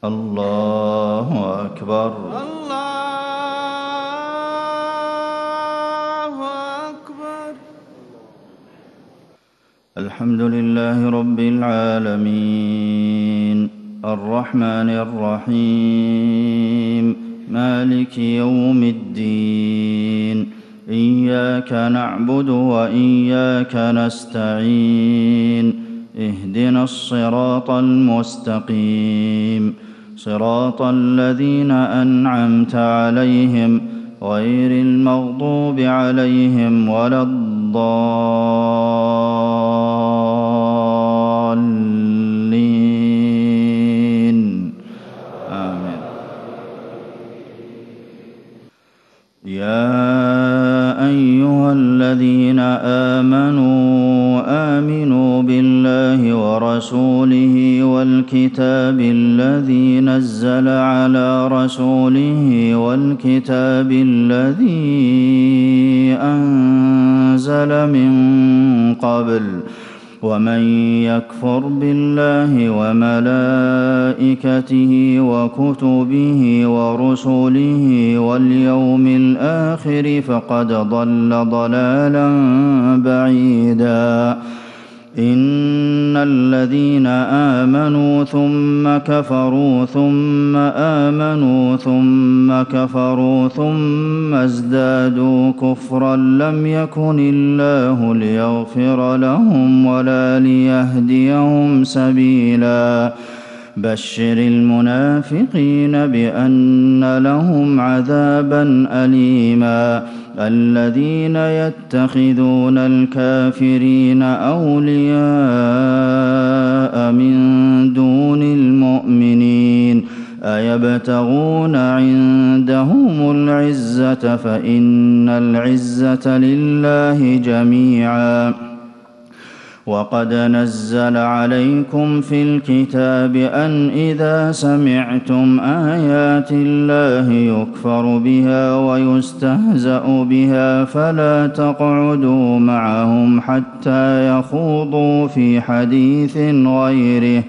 الله أكبر. الله أكبر. الحمد لله رب العالمين الرحمن الرحيم مالك يوم الدين إياك نعبد وإياك نستعين اهدنا الصراط المستقيم صراط الذين أنعمت عليهم غير المغضوب عليهم ولا الضالين آمين. يا أيها الذين آمنوا بالله ورسوله والكتاب الذي نزل على رسوله والكتاب الذي أنزل من قبل ومن يكفر بالله وملائكته وكتبه ورسله واليوم الآخر فقد ضل ضلالا بعيدا. إن الذين آمنوا ثم كفروا ثم آمنوا ثم كفروا ثم ازدادوا كفرا لم يكن الله ليغفر لهم ولا ليهديهم سبيلا. بشر المنافقين بأن لهم عذابا أليما. الذين يتخذون الكافرين أولياء من دون المؤمنين أيبتغون عندهم العزة فإن العزة لله جميعا. وقد نزل عليكم في الكتاب أن إذا سمعتم آيات الله يكفر بها ويستهزأ بها فلا تقعدوا معهم حتى يخوضوا في حديث غيره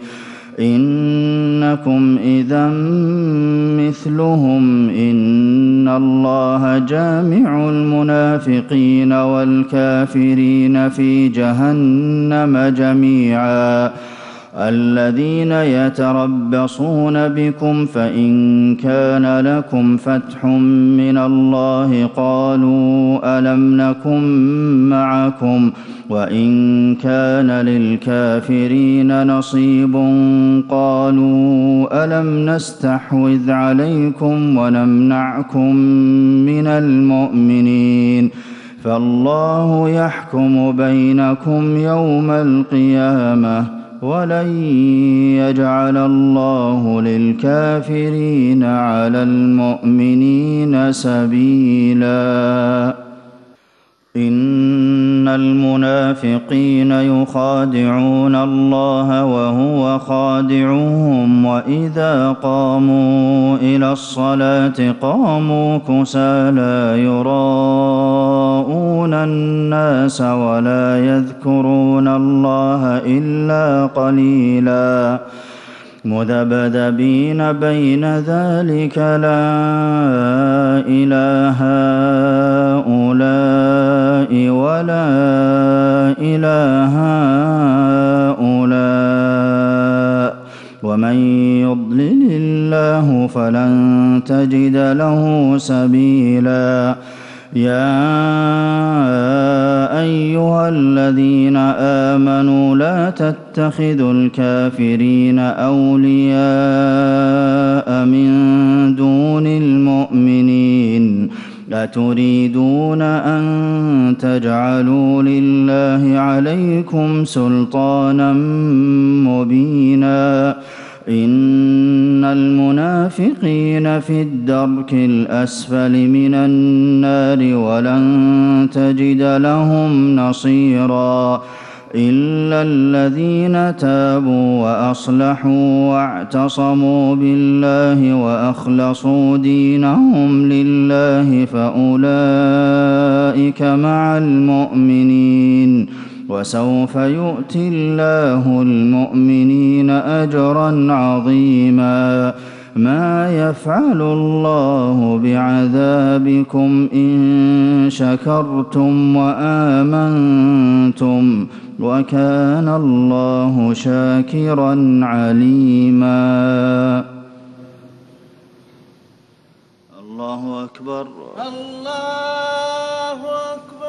إنكم إذا مثلهم إن الله جامع المنافقين والكافرين في جهنم جميعا. الذين يتربصون بكم فإن كان لكم فتح من الله قالوا ألم نكن معكم وإن كان للكافرين نصيب قالوا ألم نستحوذ عليكم ونمنعكم من المؤمنين فالله يحكم بينكم يوم القيامة ولن يجعل الله للكافرين على المؤمنين سبيلا. إن المنافقين يخادعون الله وهو خادعهم وإذا قاموا إلى الصلاة قاموا كسالى يراءون الناس ولا يذكرون الله إلا قليلا. مذبذبين بين ذلك لا إله هؤلاء ولا إله هؤلاء ومن يضلل الله فلن تجد له سبيلا. يا أيها الذين آمنوا لا تتخذوا الكافرين أولياء من دون المؤمنين أتريدون أن تجعلوا لله عليكم سلطانا مبينا. إن المنافقين في الدرك الأسفل من النار ولن تجد لهم نصيرا. إلا الذين تابوا وأصلحوا واعتصموا بالله وأخلصوا دينهم لله فأولئك مع المؤمنين وسوف يؤتي الله المؤمنين أجرا عظيما ما يفعل الله بعذابكم إن شكرتم وآمنتم وكان الله شاكرا عليما الله أكبر الله أكبر